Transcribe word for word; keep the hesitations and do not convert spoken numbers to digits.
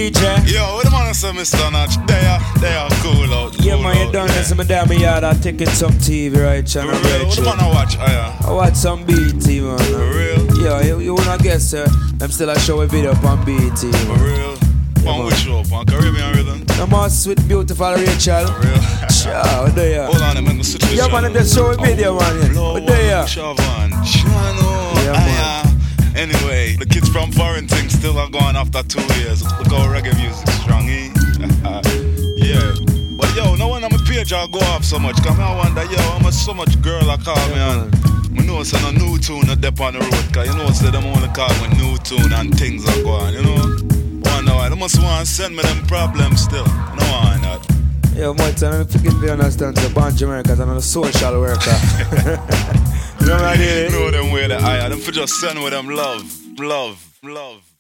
D J. Yo, what the man say, Mister Natch? They are, they are cool out. Yeah, cool man, you out, done yeah. this in my damn yard. I'm taking some T V, right, channel. For real, what the man I watch? Oh, yeah. I watch some B E T, man. For real? Yeah, you, you wanna guess, sir? I'm still a show a video up on B E T. For real? Yeah, on which show? On Caribbean Rhythm? No more sweet, beautiful Rachel. For real? Sure, what do you? Hold on, I'm in the situation. Yeah, man, just show a video, man. What do you? Shavan, Shano, Yeah, man. Anyway, the kids from foreign things still are going after two years. Look how reggae music strong, eh? Yeah. But yo, no one on my page I go off so much. Cause I wonder, yo, how much so much girl I call me Yeah, and I know it's a new tune a dep on the road. Cause you know it's them only call me new tune and things are going, you know? Wonder why. They must want to send me them problems still. No why not. Yeah, my time, I forget to understand the bunch of Americans. I'm a social worker. You know what I mean? You know them way that I am. Them for just send with them love, love, love.